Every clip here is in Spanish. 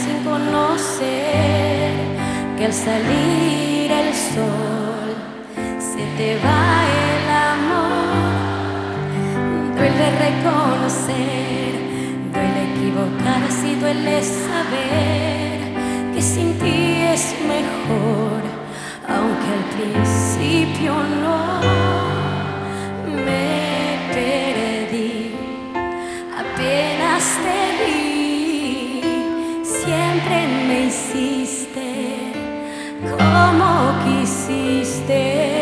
sin conocer que al salir el sol se te va el amor. Duele reconocer, duele equivocarse y duele saber que sin ti es mejor, aunque al principio no. Me perdí, apenas te vi, siempre me hiciste como quisiste.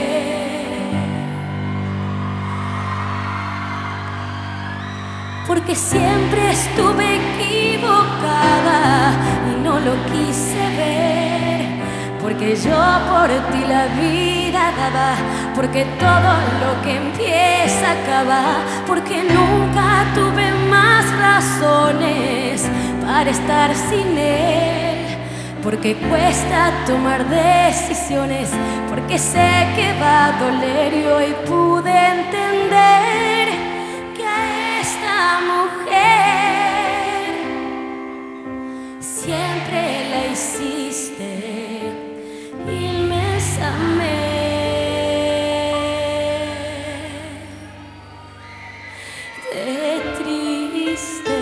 Porque siempre estuve equivocada y no lo quise ver. Porque yo por ti la vida daba, porque todo lo que empieza acaba, porque nunca tuve más razones para estar sin él, porque cuesta tomar decisiones, porque sé que va a doler y hoy pude entender que a esta mujer siempre la hiciste inmensamente triste.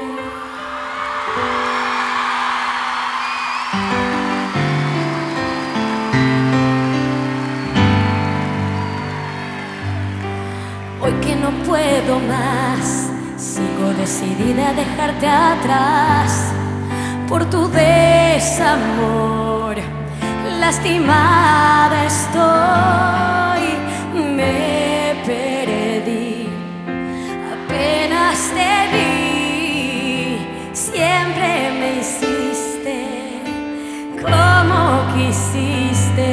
Hoy que no puedo más, sigo decidida a dejarte atrás por tu desamor. Lastimada estoy, me perdí, apenas te vi, siempre me hiciste como quisiste.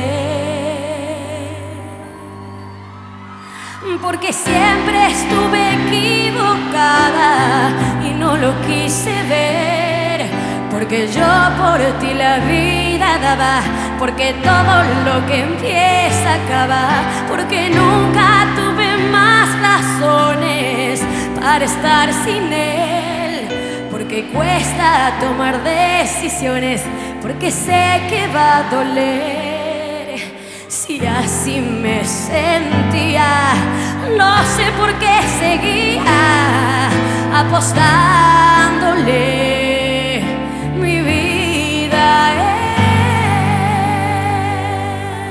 Porque siempre estuve equivocada y no lo quise ver. Porque yo por ti la vida daba, porque todo lo que empieza acaba, porque nunca tuve más razones para estar sin él, porque cuesta tomar decisiones, porque sé que va a doler. Si así me sentía, no sé por qué seguía apostándole mi vida a él.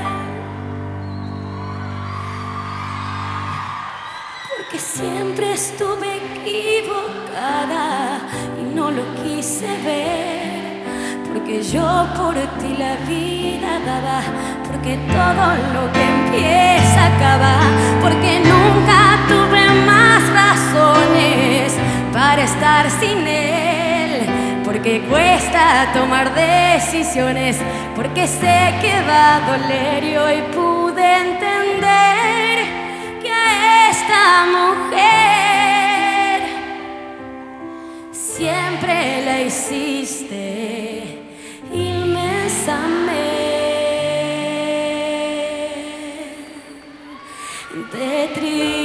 Porque siempre estuve equivocada y no lo quise ver. Porque yo por ti la vida daba, porque todo lo que empieza acaba, porque nunca tuve más razones para estar sin él, porque cuesta tomar decisiones, porque sé que va a doler y hoy pude entender que a esta mujer siempre la hiciste inmensamente triste.